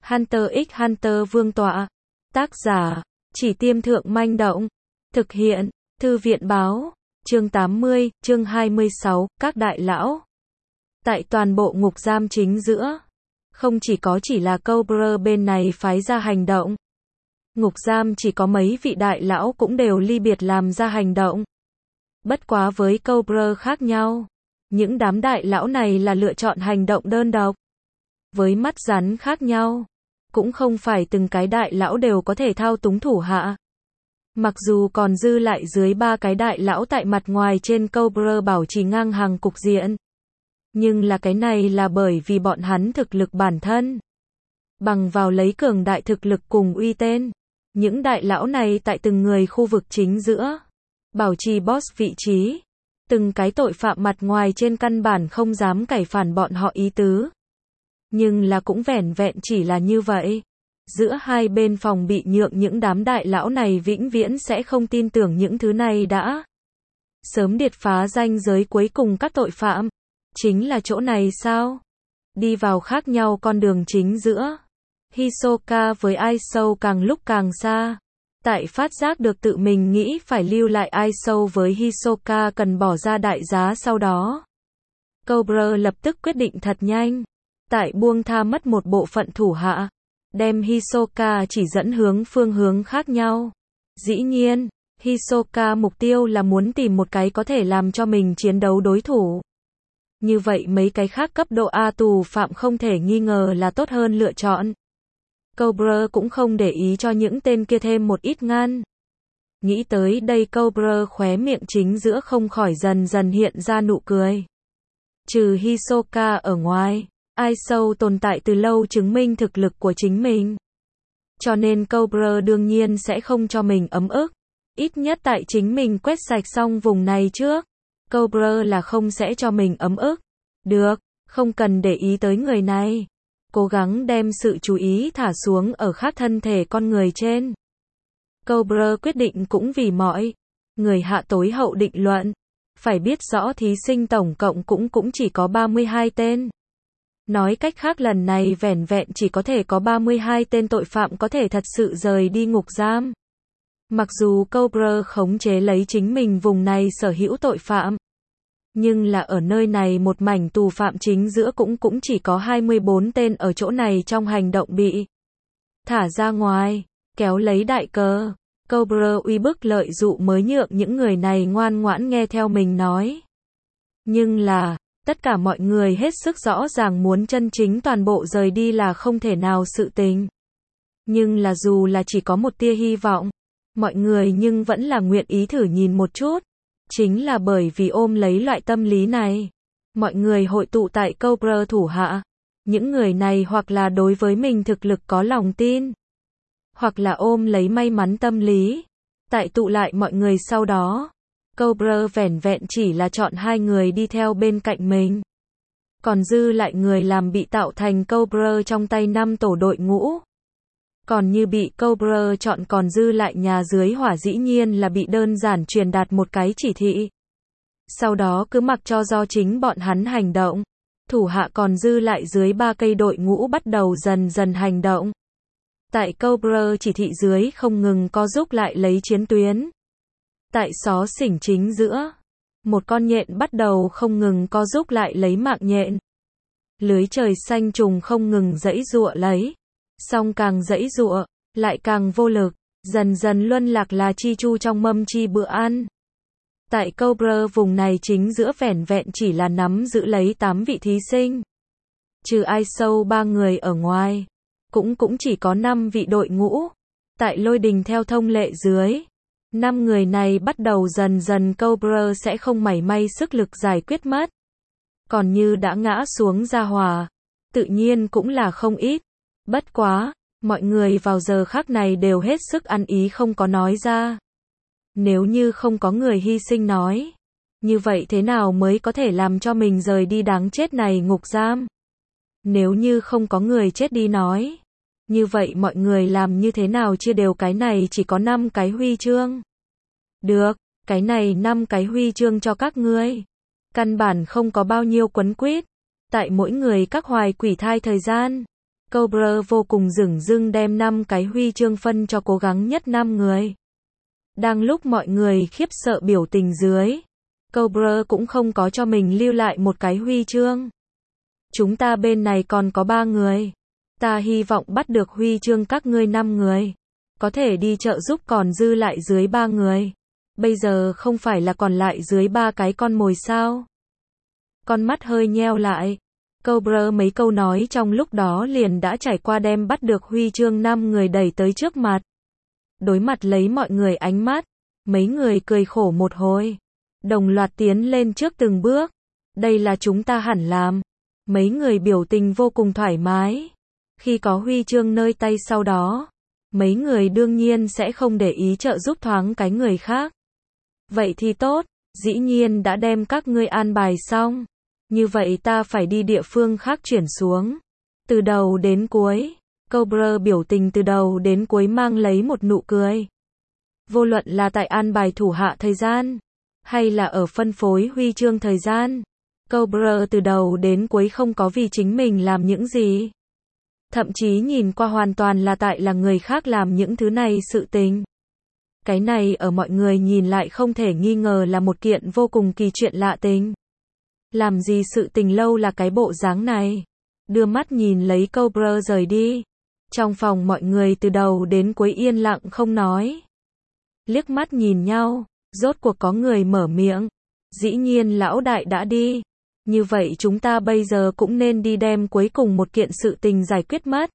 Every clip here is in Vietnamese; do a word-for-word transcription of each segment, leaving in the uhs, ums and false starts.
Hunter x Hunter Vương tọa. Tác giả, Chỉ Tiêm Thượng Manh Động. Thực hiện, Thư viện Báo. Chương tám mươi, chương hai mươi sáu, các đại lão. Tại toàn bộ ngục giam chính giữa, không chỉ có chỉ là Cobra bên này phái ra hành động. Ngục giam chỉ có mấy vị đại lão cũng đều ly biệt làm ra hành động. Bất quá với Cobra khác nhau, những đám đại lão này là lựa chọn hành động đơn độc. Với mắt rắn khác nhau, cũng không phải từng cái đại lão đều có thể thao túng thủ hạ. Mặc dù còn dư lại dưới ba cái đại lão tại mặt ngoài trên Cobra bảo trì ngang hàng cục diện. Nhưng là cái này là bởi vì bọn hắn thực lực bản thân. Bằng vào lấy cường đại thực lực cùng uy tên. Những đại lão này tại từng người khu vực chính giữa. Bảo trì boss vị trí. Từng cái tội phạm mặt ngoài trên căn bản không dám cải phản bọn họ ý tứ. Nhưng là cũng vẻn vẹn chỉ là như vậy. Giữa hai bên phòng bị nhượng những đám đại lão này vĩnh viễn sẽ không tin tưởng những thứ này đã. Sớm điệt phá ranh giới cuối cùng các tội phạm. Chính là chỗ này sao? Đi vào khác nhau con đường chính giữa. Hisoka với Aisou càng lúc càng xa. Tại phát giác được tự mình nghĩ phải lưu lại Aisou với Hisoka cần bỏ ra đại giá sau đó. Cobra lập tức quyết định thật nhanh. Tại buông tha mất một bộ phận thủ hạ. Đem Hisoka chỉ dẫn hướng phương hướng khác nhau. Dĩ nhiên, Hisoka mục tiêu là muốn tìm một cái có thể làm cho mình chiến đấu đối thủ. Như vậy mấy cái khác cấp độ A tù phạm không thể nghi ngờ là tốt hơn lựa chọn. Cobra cũng không để ý cho những tên kia thêm một ít ngăn. Nghĩ tới đây Cobra khóe miệng chính giữa không khỏi dần dần hiện ra nụ cười. Trừ Hisoka ở ngoài, Aisou tồn tại từ lâu chứng minh thực lực của chính mình. Cho nên Cobra đương nhiên sẽ không cho mình ấm ức. Ít nhất tại chính mình quét sạch xong vùng này trước. Cobra là không sẽ cho mình ấm ức. Được, không cần để ý tới người này. Cố gắng đem sự chú ý thả xuống ở khác thân thể con người trên. Cobra quyết định cũng vì mọi người hạ tối hậu định luận. Phải biết rõ thí sinh tổng cộng cũng cũng chỉ có ba mươi hai tên. Nói cách khác lần này vẻn vẹn chỉ có thể có ba mươi hai tên tội phạm có thể thật sự rời đi ngục giam. Mặc dù Cobra khống chế lấy chính mình vùng này sở hữu tội phạm. Nhưng là ở nơi này một mảnh tù phạm chính giữa cũng cũng chỉ có hai mươi bốn tên ở chỗ này trong hành động bị thả ra ngoài, kéo lấy đại cờ. Cobra uy bức lợi dụ mới nhượng những người này ngoan ngoãn nghe theo mình nói. Nhưng là, tất cả mọi người hết sức rõ ràng muốn chân chính toàn bộ rời đi là không thể nào sự tình. Nhưng là dù là chỉ có một tia hy vọng, mọi người nhưng vẫn là nguyện ý thử nhìn một chút. Chính là bởi vì ôm lấy loại tâm lý này. Mọi người hội tụ tại Cobra thủ hạ. Những người này hoặc là đối với mình thực lực có lòng tin. Hoặc là ôm lấy may mắn tâm lý. Tại tụ lại mọi người sau đó. Cobra vẻn vẹn chỉ là chọn hai người đi theo bên cạnh mình. Còn dư lại người làm bị tạo thành Cobra trong tay năm tổ đội ngũ. Còn như bị Cobra chọn còn dư lại nhà dưới hỏa dĩ nhiên là bị đơn giản truyền đạt một cái chỉ thị. Sau đó cứ mặc cho do chính bọn hắn hành động. Thủ hạ còn dư lại dưới ba cây đội ngũ bắt đầu dần dần hành động. Tại Cobra chỉ thị dưới không ngừng co giúp lại lấy chiến tuyến. Tại xó xỉnh chính giữa, một con nhện bắt đầu không ngừng co giúp lại lấy mạng nhện. Lưới trời xanh trùng không ngừng giãy giụa lấy. Song càng giãy giụa, lại càng vô lực, dần dần luân lạc là chi chu trong mâm chi bữa ăn. Tại Cobra vùng này chính giữa vẻn vẹn chỉ là nắm giữ lấy tám vị thí sinh. Trừ Aisou ba người ở ngoài, cũng cũng chỉ có năm vị đội ngũ. Tại lôi đình theo thông lệ dưới, năm người này bắt đầu dần dần Cobra sẽ không mảy may sức lực giải quyết mất. Còn như đã ngã xuống ra hòa, tự nhiên cũng là không ít. Bất quá, mọi người vào giờ khắc này đều hết sức ăn ý không có nói ra. Nếu như không có người hy sinh nói, như vậy thế nào mới có thể làm cho mình rời đi đáng chết này ngục giam? Nếu như không có người chết đi nói, như vậy mọi người làm như thế nào chia đều cái này chỉ có năm cái huy chương. Được, cái này năm cái huy chương cho các ngươi. Căn bản không có bao nhiêu quấn quýt. Tại mỗi người các hoài quỷ thai thời gian. Cobra vô cùng dửng dưng đem năm cái huy chương phân cho cố gắng nhất năm người. Đang lúc mọi người khiếp sợ biểu tình dưới, Cobra cũng không có cho mình lưu lại một cái huy chương. Chúng ta bên này còn có ba người. Ta hy vọng bắt được huy chương các ngươi năm người. Có thể đi trợ giúp còn dư lại dưới ba người. Bây giờ không phải là còn lại dưới ba cái con mồi sao? Con mắt hơi nheo lại. Cobra mấy câu nói trong lúc đó liền đã trải qua đem bắt được huy chương năm người đẩy tới trước mặt. Đối mặt lấy mọi người ánh mắt, mấy người cười khổ một hồi. Đồng loạt tiến lên trước từng bước. Đây là chúng ta hẳn làm. Mấy người biểu tình vô cùng thoải mái. Khi có huy chương nơi tay sau đó, mấy người đương nhiên sẽ không để ý trợ giúp thoáng cái người khác. Vậy thì tốt, dĩ nhiên đã đem các ngươi an bài xong. Như vậy ta phải đi địa phương khác chuyển xuống. Từ đầu đến cuối, Cobra biểu tình từ đầu đến cuối mang lấy một nụ cười. Vô luận là tại an bài thủ hạ thời gian, hay là ở phân phối huy chương thời gian, Cobra từ đầu đến cuối không có vì chính mình làm những gì. Thậm chí nhìn qua hoàn toàn là tại là người khác làm những thứ này sự tình. Cái này ở mọi người nhìn lại không thể nghi ngờ là một kiện vô cùng kỳ chuyện lạ tình. Làm gì sự tình lâu là cái bộ dáng này. Đưa mắt nhìn lấy Cobra rời đi. Trong phòng mọi người từ đầu đến cuối yên lặng không nói. Liếc mắt nhìn nhau, rốt cuộc có người mở miệng. Dĩ nhiên lão đại đã đi. Như vậy chúng ta bây giờ cũng nên đi đem cuối cùng một kiện sự tình giải quyết mất.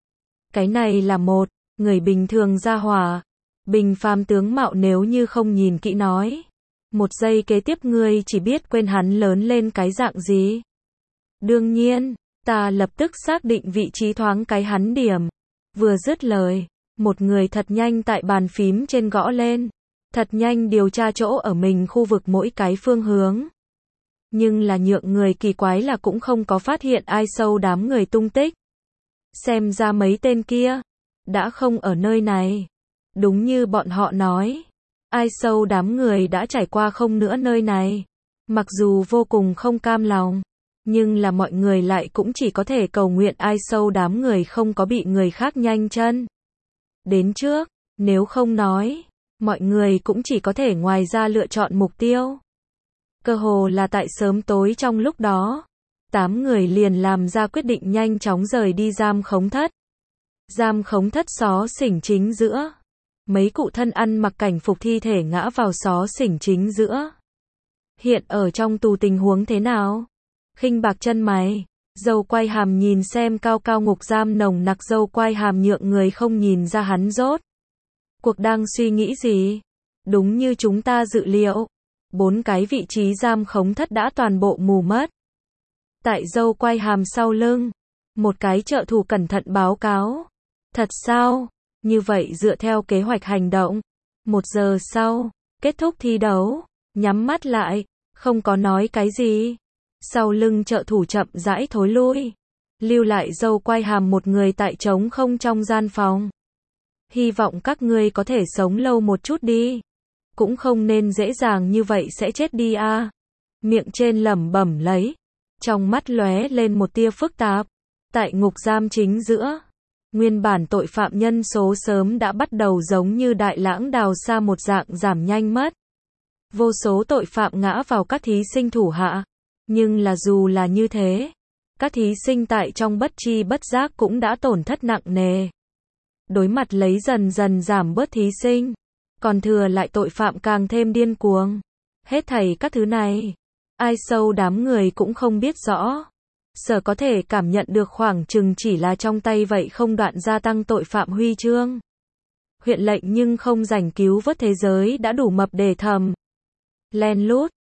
Cái này là một, người bình thường ra hỏa. Bình phàm tướng mạo nếu như không nhìn kỹ nói. Một giây kế tiếp ngươi chỉ biết quên hắn lớn lên cái dạng gì. Đương nhiên, ta lập tức xác định vị trí thoáng cái hắn điểm. Vừa dứt lời, một người thật nhanh tại bàn phím trên gõ lên. Thật nhanh điều tra chỗ ở mình khu vực mỗi cái phương hướng. Nhưng là nhượng người kỳ quái là cũng không có phát hiện ai sâu đám người tung tích. Xem ra mấy tên kia đã không ở nơi này. Đúng như bọn họ nói, ai sâu đám người đã trải qua không nữa nơi này. Mặc dù vô cùng không cam lòng, nhưng là mọi người lại cũng chỉ có thể cầu nguyện ai sâu đám người không có bị người khác nhanh chân đến trước, nếu không nói, mọi người cũng chỉ có thể ngoài ra lựa chọn mục tiêu. Cơ hồ là tại sớm tối trong lúc đó, tám người liền làm ra quyết định nhanh chóng rời đi giam khống thất. Giam khống thất xó xỉnh chính giữa. Mấy cụ thân ăn mặc cảnh phục thi thể ngã vào xó xỉnh chính giữa. Hiện ở trong tù tình huống thế nào? Khinh bạc chân mày, dâu quai hàm nhìn xem cao cao ngục giam nồng nặc dâu quai hàm nhượng người không nhìn ra hắn rốt. Cuộc đang suy nghĩ gì? Đúng như chúng ta dự liệu. Bốn cái vị trí giam khống thất đã toàn bộ mù mất. Tại dâu quai hàm sau lưng, một cái trợ thủ cẩn thận báo cáo. Thật sao? Như vậy dựa theo kế hoạch hành động. Một giờ sau, kết thúc thi đấu, nhắm mắt lại, không có nói cái gì. Sau lưng trợ thủ chậm rãi thối lui. Lưu lại dâu quai hàm một người tại trống không trong gian phòng. Hy vọng các ngươi có thể sống lâu một chút đi. Cũng không nên dễ dàng như vậy sẽ chết đi a. À. Miệng trên lẩm bẩm lấy. Trong mắt lóe lên một tia phức tạp. Tại ngục giam chính giữa. Nguyên bản tội phạm nhân số sớm đã bắt đầu giống như đại lãng đào xa một dạng giảm nhanh mất. Vô số tội phạm ngã vào các thí sinh thủ hạ. Nhưng là dù là như thế, các thí sinh tại trong bất chi bất giác cũng đã tổn thất nặng nề. Đối mặt lấy dần dần giảm bớt thí sinh, còn thừa lại tội phạm càng thêm điên cuồng. Hết thảy các thứ này, ai sâu đám người cũng không biết rõ. Sở có thể cảm nhận được khoảng chừng chỉ là trong tay vậy không đoạn gia tăng tội phạm huy chương. Huyện lệnh nhưng không giành cứu vớt thế giới đã đủ mập để thầm. Len lút,